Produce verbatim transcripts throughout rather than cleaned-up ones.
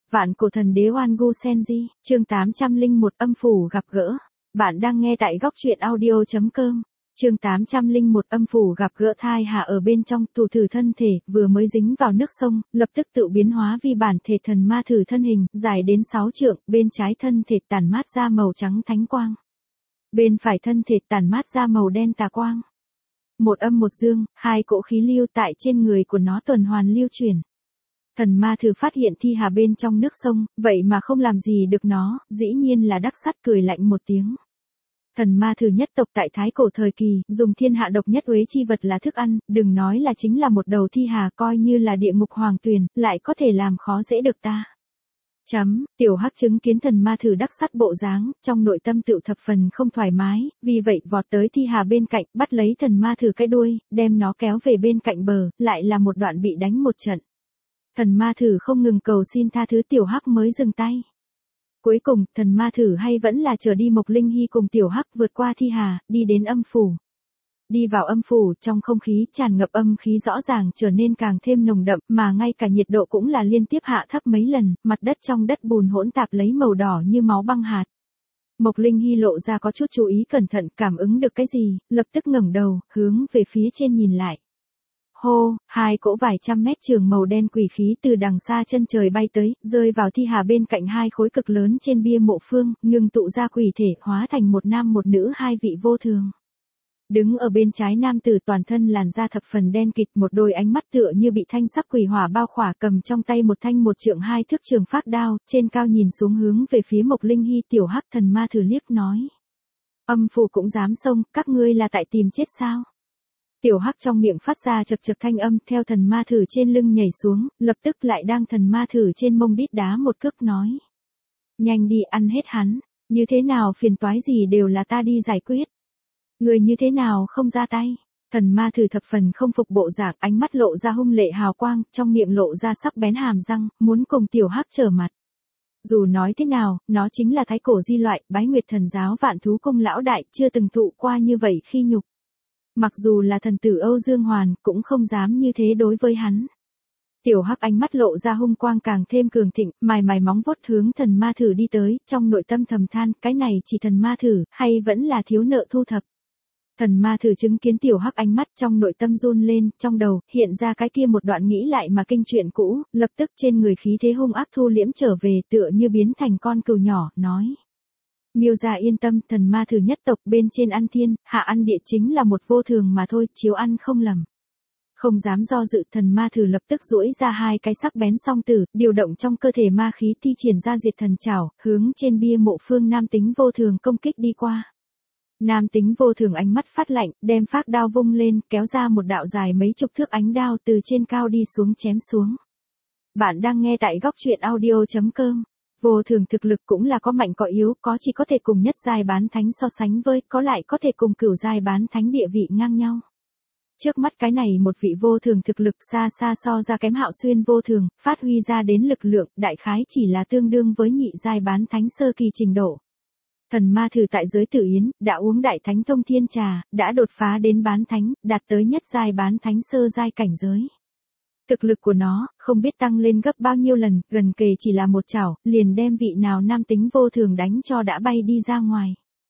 Vạn cổ thần đế Oan Gu Senji, chương tám trăm lẻ một âm phủ gặp gỡ. Bạn đang nghe tại góc truyện audio chấm com. Chương tám trăm lẻ một âm phủ gặp gỡ. Thai hà ở bên trong thủ thử thân thể, vừa mới dính vào nước sông, lập tức tự biến hóa vi bản thể thần ma thử thân hình, dài đến sáu trượng, bên trái thân thể tản mát ra màu trắng thánh quang. Bên phải thân thể tản mát ra màu đen tà quang. Một âm một dương, hai cỗ khí lưu tại trên người của nó tuần hoàn lưu chuyển. Thần ma thử phát hiện thi hà bên trong nước sông, vậy mà không làm gì được nó, dĩ nhiên là đắc sắt cười lạnh một tiếng. Thần ma thử nhất tộc tại thái cổ thời kỳ, dùng thiên hạ độc nhất uế chi vật là thức ăn, đừng nói là chính là một đầu thi hà, coi như là địa ngục hoàng tuyền, lại có thể làm khó dễ được ta. Chấm, tiểu hắc chứng kiến thần ma thử đắc sắt bộ dáng, trong nội tâm tự thập phần không thoải mái, vì vậy vọt tới thi hà bên cạnh, bắt lấy thần ma thử cái đuôi, đem nó kéo về bên cạnh bờ, lại là một đoạn bị đánh một trận. Thần ma thử không ngừng cầu xin tha thứ, tiểu hắc mới dừng tay. Cuối cùng, thần ma thử hay vẫn là trở đi Mộc Linh Hy cùng tiểu hắc vượt qua thi hà, đi đến âm phủ. Đi vào âm phủ, trong không khí tràn ngập âm khí rõ ràng trở nên càng thêm nồng đậm, mà ngay cả nhiệt độ cũng là liên tiếp hạ thấp mấy lần, mặt đất trong đất bùn hỗn tạp lấy màu đỏ như máu băng hạt. Mộc Linh Hy lộ ra có chút chú ý cẩn thận, cảm ứng được cái gì, lập tức ngẩng đầu, hướng về phía trên nhìn lại. Hô, hai cỗ vài trăm mét trường màu đen quỷ khí từ đằng xa chân trời bay tới, rơi vào thi hà bên cạnh hai khối cực lớn trên bia mộ phương, ngưng tụ ra quỷ thể, hóa thành một nam một nữ hai vị vô thường. Đứng ở bên trái nam tử toàn thân làn da thập phần đen kịt, một đôi ánh mắt tựa như bị thanh sắc quỷ hỏa bao khỏa, cầm trong tay một thanh một trượng hai thước trường phác đao, trên cao nhìn xuống hướng về phía Mộc Linh Hy. Tiểu hắc thần ma thử liếc nói. Âm phủ cũng dám xông, các ngươi là tại tìm chết sao? Tiểu hắc trong miệng phát ra chật chật thanh âm, theo thần ma thử trên lưng nhảy xuống, lập tức lại đang thần ma thử trên mông đít đá một cước nói. Nhanh đi ăn hết hắn, như thế nào phiền toái gì đều là ta đi giải quyết. Người như thế nào không ra tay. Thần ma thử thập phần không phục bộ dạng, ánh mắt lộ ra hung lệ hào quang, trong miệng lộ ra sắc bén hàm răng, muốn cùng tiểu hắc trở mặt. Dù nói thế nào, nó chính là thái cổ di loại, Bái Nguyệt thần giáo Vạn Thú Cung lão đại, chưa từng thụ qua như vậy khi nhục. Mặc dù là thần tử Âu Dương Hoàn, cũng không dám như thế đối với hắn. Tiểu hắc ánh mắt lộ ra hung quang càng thêm cường thịnh, mài mài móng vuốt hướng thần ma thử đi tới, trong nội tâm thầm than, cái này chỉ thần ma thử, hay vẫn là thiếu nợ thu thập. Thần ma thử chứng kiến tiểu hắc ánh mắt trong nội tâm run lên, trong đầu, hiện ra cái kia một đoạn nghĩ lại mà kinh chuyện cũ, lập tức trên người khí thế hung ác thu liễm trở về, tựa như biến thành con cừu nhỏ, nói. Miêu gia yên tâm, thần ma thử nhất tộc bên trên ăn thiên, hạ ăn địa chính là một vô thường mà thôi, chiếu ăn không lầm. Không dám do dự, thần ma thử lập tức duỗi ra hai cái sắc bén song tử, điều động trong cơ thể ma khí thi triển ra diệt thần trảo, hướng trên bia mộ phương nam tính vô thường công kích đi qua. Nam tính vô thường ánh mắt phát lạnh, đem phác đao vung lên, kéo ra một đạo dài mấy chục thước ánh đao từ trên cao đi xuống chém xuống. Bạn đang nghe tại góc truyện audio chấm com. Vô thường thực lực cũng là có mạnh có yếu, có chỉ có thể cùng nhất giai bán thánh so sánh với, có lại có thể cùng cửu giai bán thánh địa vị ngang nhau. Trước mắt cái này một vị vô thường thực lực xa xa so ra kém Hạo Xuyên vô thường, phát huy ra đến lực lượng, đại khái chỉ là tương đương với nhị giai bán thánh sơ kỳ trình độ. Thần ma thử tại giới Tử Yến, đã uống đại thánh thông thiên trà, đã đột phá đến bán thánh, đạt tới nhất giai bán thánh sơ giai cảnh giới. Thực lực của nó, không biết tăng lên gấp bao nhiêu lần, gần kề chỉ là một chảo, liền đem vị nào nam tính vô thường đánh cho đã bay đi ra ngoài.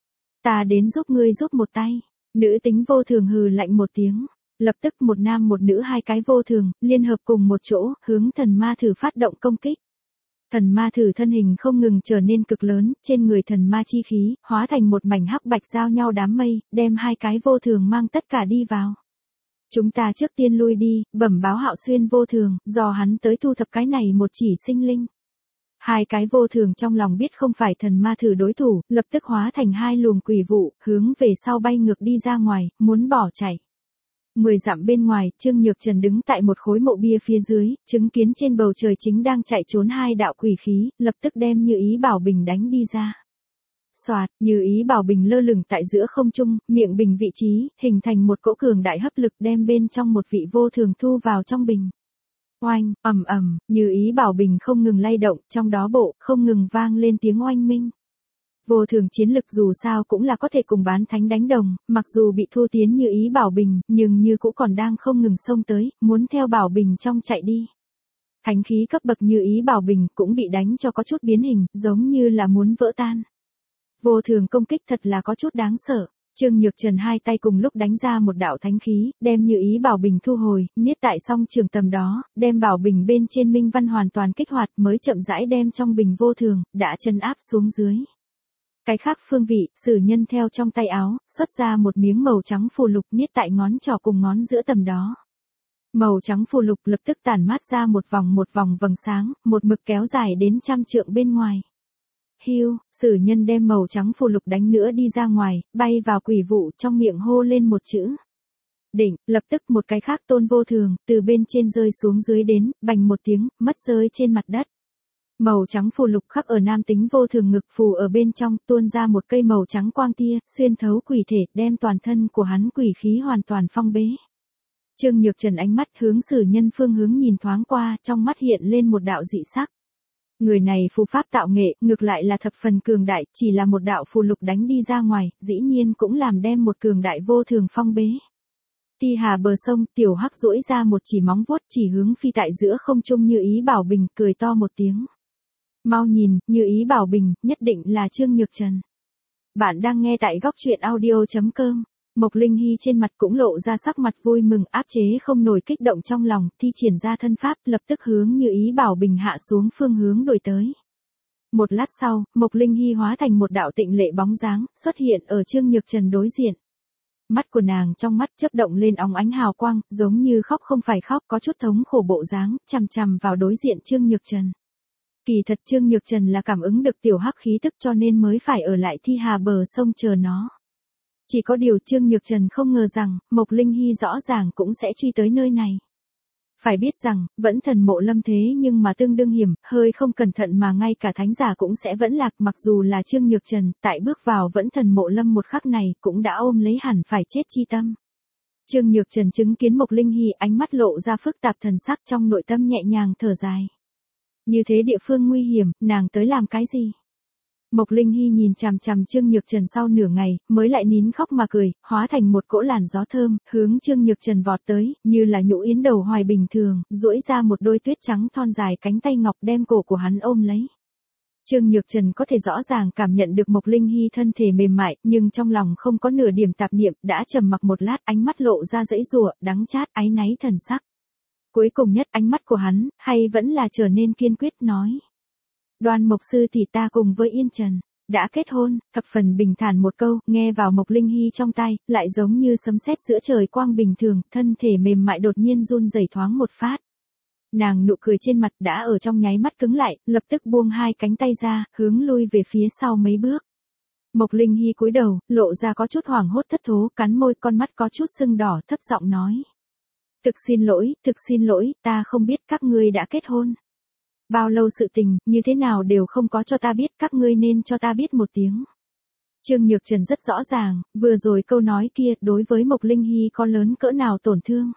Ta đến giúp ngươi giúp một tay. Nữ tính vô thường hừ lạnh một tiếng. Lập tức một nam một nữ hai cái vô thường, liên hợp cùng một chỗ, hướng thần ma thử phát động công kích. Thần ma thử thân hình không ngừng trở nên cực lớn, trên người thần ma chi khí, hóa thành một mảnh hắc bạch giao nhau đám mây, đem hai cái vô thường mang tất cả đi vào. Chúng ta trước tiên lui đi, bẩm báo Hạo Xuyên vô thường, do hắn tới thu thập cái này một chỉ sinh linh. Hai cái vô thường trong lòng biết không phải thần ma thử đối thủ, lập tức hóa thành hai luồng quỷ vụ, hướng về sau bay ngược đi ra ngoài, muốn bỏ chạy. Mười dặm bên ngoài, Trương Nhược Trần đứng tại một khối mộ bia phía dưới, chứng kiến trên bầu trời chính đang chạy trốn hai đạo quỷ khí, lập tức đem Như Ý Bảo Bình đánh đi ra. Soạt, Như Ý Bảo Bình lơ lửng tại giữa không trung, miệng bình vị trí, hình thành một cỗ cường đại hấp lực đem bên trong một vị vô thường thu vào trong bình. Oanh, ầm ầm, Như Ý Bảo Bình không ngừng lay động, trong đó bộ, không ngừng vang lên tiếng oanh minh. Vô thường chiến lực dù sao cũng là có thể cùng bán thánh đánh đồng, mặc dù bị thua tiến Như Ý Bảo Bình, nhưng như cũng còn đang không ngừng xông tới, muốn theo Bảo Bình trong chạy đi. Thánh khí cấp bậc Như Ý Bảo Bình cũng bị đánh cho có chút biến hình, giống như là muốn vỡ tan. Vô thường công kích thật là có chút đáng sợ. Trương Nhược Trần hai tay cùng lúc đánh ra một đạo thánh khí, đem Như Ý Bảo Bình thu hồi, niết tại song trường tầm đó, đem Bảo Bình bên trên minh văn hoàn toàn kích hoạt mới chậm rãi đem trong bình vô thường, đã trấn áp xuống dưới. Cái khác phương vị, Sử Nhân theo trong tay áo, xuất ra một miếng màu trắng phù lục niết tại ngón trỏ cùng ngón giữa tầm đó. Màu trắng phù lục lập tức tản mát ra một vòng một vòng vầng sáng, một mực kéo dài đến trăm trượng bên ngoài. Hiu, Sử Nhân đem màu trắng phù lục đánh nữa đi ra ngoài, bay vào quỷ vụ trong miệng hô lên một chữ. Đỉnh, lập tức một cái khác tôn vô thường, từ bên trên rơi xuống dưới đến, bành một tiếng, mất rơi trên mặt đất. Màu trắng phù lục khắc ở nam tính vô thường ngực phù ở bên trong, tuôn ra một cây màu trắng quang tia, xuyên thấu quỷ thể, đem toàn thân của hắn quỷ khí hoàn toàn phong bế. Trương Nhược Trần ánh mắt hướng Sử Nhân phương hướng nhìn thoáng qua, trong mắt hiện lên một đạo dị sắc. Người này phù pháp tạo nghệ, ngược lại là thập phần cường đại, chỉ là một đạo phù lục đánh đi ra ngoài, dĩ nhiên cũng làm đem một cường đại vô thường phong bế. Ti hà bờ sông, Tiểu Hắc duỗi ra một chỉ móng vuốt chỉ hướng phi tại giữa không trung Như Ý Bảo Bình, cười to một tiếng. Mau nhìn, Như Ý Bảo Bình, nhất định là Trương Nhược Trần. Bạn đang nghe tại góc truyện audio chấm com. Mộc Linh Hy trên mặt cũng lộ ra sắc mặt vui mừng, áp chế không nổi kích động trong lòng, thi triển ra thân pháp, lập tức hướng Như Ý Bảo Bình hạ xuống phương hướng đổi tới. Một lát sau, Mộc Linh Hy hóa thành một đạo tịnh lệ bóng dáng, xuất hiện ở Trương Nhược Trần đối diện. Mắt của nàng trong mắt chớp động lên óng ánh hào quang, giống như khóc không phải khóc, có chút thống khổ bộ dáng, chằm chằm vào đối diện Trương Nhược Trần. Kỳ thật Trương Nhược Trần là cảm ứng được Tiểu Hắc khí tức cho nên mới phải ở lại Thi Hà bờ sông chờ nó. Chỉ có điều Trương Nhược Trần không ngờ rằng, Mộc Linh Hy rõ ràng cũng sẽ truy tới nơi này. Phải biết rằng, vẫn thần mộ lâm thế nhưng mà tương đương hiểm, hơi không cẩn thận mà ngay cả thánh giả cũng sẽ vẫn lạc, mặc dù là Trương Nhược Trần, tại bước vào vẫn thần mộ lâm một khắc này, cũng đã ôm lấy hẳn phải chết chi tâm. Trương Nhược Trần chứng kiến Mộc Linh Hy ánh mắt lộ ra phức tạp thần sắc, trong nội tâm nhẹ nhàng thở dài. Như thế địa phương nguy hiểm, nàng tới làm cái gì? Mộc Linh Hy nhìn chằm chằm Trương Nhược Trần sau nửa ngày, mới lại nín khóc mà cười, hóa thành một cỗ làn gió thơm, hướng Trương Nhược Trần vọt tới, như là nhũ yến đầu hoài bình thường, duỗi ra một đôi tuyết trắng thon dài cánh tay ngọc đem cổ của hắn ôm lấy. Trương Nhược Trần có thể rõ ràng cảm nhận được Mộc Linh Hy thân thể mềm mại, nhưng trong lòng không có nửa điểm tạp niệm, đã trầm mặc một lát, ánh mắt lộ ra dãy rủa, đắng chát, áy náy thần sắc. Cuối cùng nhất ánh mắt của hắn, hay vẫn là trở nên kiên quyết nói. Đoan Mộc sư tỷ ta cùng với Yên Trần đã kết hôn, thập phần bình thản một câu, nghe vào Mộc Linh Hy trong tai, lại giống như sấm sét giữa trời quang bình thường, thân thể mềm mại đột nhiên run rẩy thoáng một phát. Nàng nụ cười trên mặt đã ở trong nháy mắt cứng lại, lập tức buông hai cánh tay ra, hướng lui về phía sau mấy bước. Mộc Linh Hy cúi đầu, lộ ra có chút hoảng hốt thất thố, cắn môi, con mắt có chút sưng đỏ, thấp giọng nói. Thực xin lỗi, thực xin lỗi, ta không biết các ngươi đã kết hôn. Bao lâu sự tình, như thế nào đều không có cho ta biết, các ngươi nên cho ta biết một tiếng. Trương Nhược Trần rất rõ ràng, vừa rồi câu nói kia, đối với Mộc Linh Hy có lớn cỡ nào tổn thương.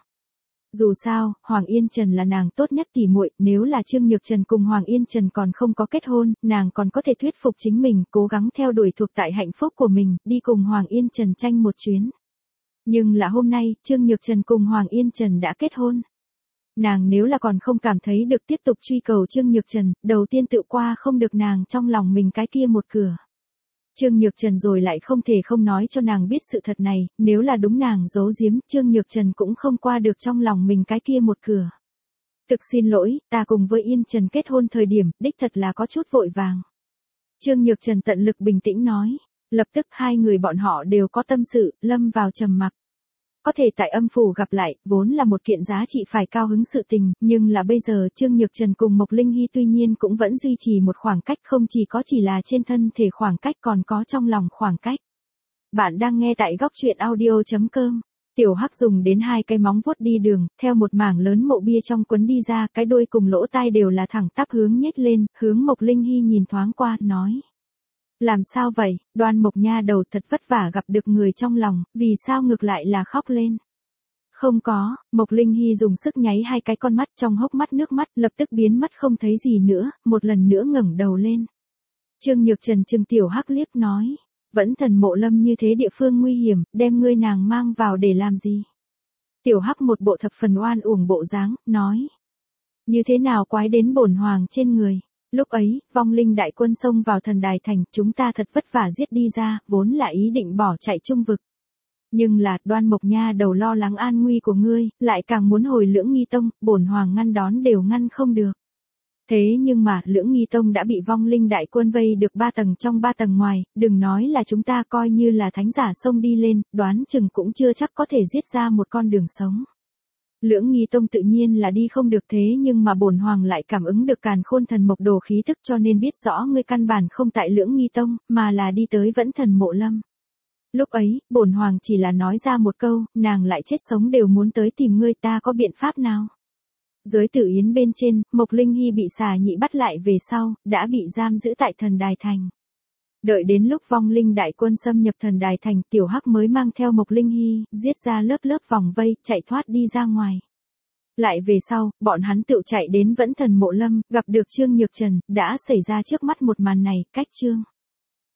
Dù sao, Hoàng Yên Trần là nàng tốt nhất tỉ muội, nếu là Trương Nhược Trần cùng Hoàng Yên Trần còn không có kết hôn, nàng còn có thể thuyết phục chính mình, cố gắng theo đuổi thuộc tại hạnh phúc của mình, đi cùng Hoàng Yên Trần tranh một chuyến. Nhưng là hôm nay, Trương Nhược Trần cùng Hoàng Yên Trần đã kết hôn. Nàng nếu là còn không cảm thấy được tiếp tục truy cầu Trương Nhược Trần, đầu tiên tự qua không được nàng trong lòng mình cái kia một cửa. Trương Nhược Trần rồi lại không thể không nói cho nàng biết sự thật này, nếu là đúng nàng giấu giếm, Trương Nhược Trần cũng không qua được trong lòng mình cái kia một cửa. Thực xin lỗi, ta cùng với Yên Trần kết hôn thời điểm, đích thật là có chút vội vàng. Trương Nhược Trần tận lực bình tĩnh nói, lập tức hai người bọn họ đều có tâm sự, lâm vào trầm mặc. Có thể tại âm phủ gặp lại, vốn là một kiện giá trị phải cao hứng sự tình, nhưng là bây giờ Trương Nhược Trần cùng Mộc Linh Hy tuy nhiên cũng vẫn duy trì một khoảng cách, không chỉ có chỉ là trên thân thể khoảng cách còn có trong lòng khoảng cách. Bạn đang nghe tại góc truyện audio chấm com. Tiểu Hắc dùng đến hai cái móng vuốt đi đường, theo một mảng lớn mộ bia trong quấn đi ra, cái đuôi cùng lỗ tai đều là thẳng tắp hướng nhếch lên, hướng Mộc Linh Hy nhìn thoáng qua, nói. Làm sao vậy, Đoan Mộc nha đầu thật vất vả gặp được người trong lòng, vì sao ngược lại là khóc lên? Không có, Mộc Linh Hy dùng sức nháy hai cái con mắt, trong hốc mắt nước mắt lập tức biến mất không thấy gì nữa, một lần nữa ngẩng đầu lên. Trương Nhược Trần trừng Tiểu Hắc liếc nói, vẫn thần mộ lâm như thế địa phương nguy hiểm, đem ngươi nàng mang vào để làm gì? Tiểu Hắc một bộ thập phần oan uổng bộ dáng, nói. Như thế nào quái đến bổn hoàng trên người. Lúc ấy, vong linh đại quân xông vào thần đài thành, chúng ta thật vất vả giết đi ra, vốn là ý định bỏ chạy trung vực. Nhưng là, Đoan Mộc Nha đầu lo lắng an nguy của ngươi, lại càng muốn hồi Lưỡng Nghi Tông, bổn hoàng ngăn đón đều ngăn không được. Thế nhưng mà, Lưỡng Nghi Tông đã bị vong linh đại quân vây được ba tầng trong ba tầng ngoài, đừng nói là chúng ta coi như là thánh giả xông đi lên, đoán chừng cũng chưa chắc có thể giết ra một con đường sống. Lưỡng Nghi Tông tự nhiên là đi không được, thế nhưng mà bổn hoàng lại cảm ứng được Càn Khôn Thần Mộc Đồ khí tức, cho nên biết rõ ngươi căn bản không tại Lưỡng Nghi Tông, mà là đi tới Vẫn Thần Mộ Lâm. Lúc ấy, bổn hoàng chỉ là nói ra một câu, nàng lại chết sống đều muốn tới tìm ngươi, ta có biện pháp nào? Giới Tử Yến bên trên, Mộc Linh Hy bị xà nhị bắt lại về sau, đã bị giam giữ tại thần đài thành. Đợi đến lúc vong linh đại quân xâm nhập thần đài thành, Tiểu Hắc mới mang theo Mộc Linh Hy, giết ra lớp lớp vòng vây, chạy thoát đi ra ngoài. Lại về sau, bọn hắn tự chạy đến Vẫn Thần Mộ Lâm, gặp được Trương Nhược Trần, đã xảy ra trước mắt một màn này, cách Trương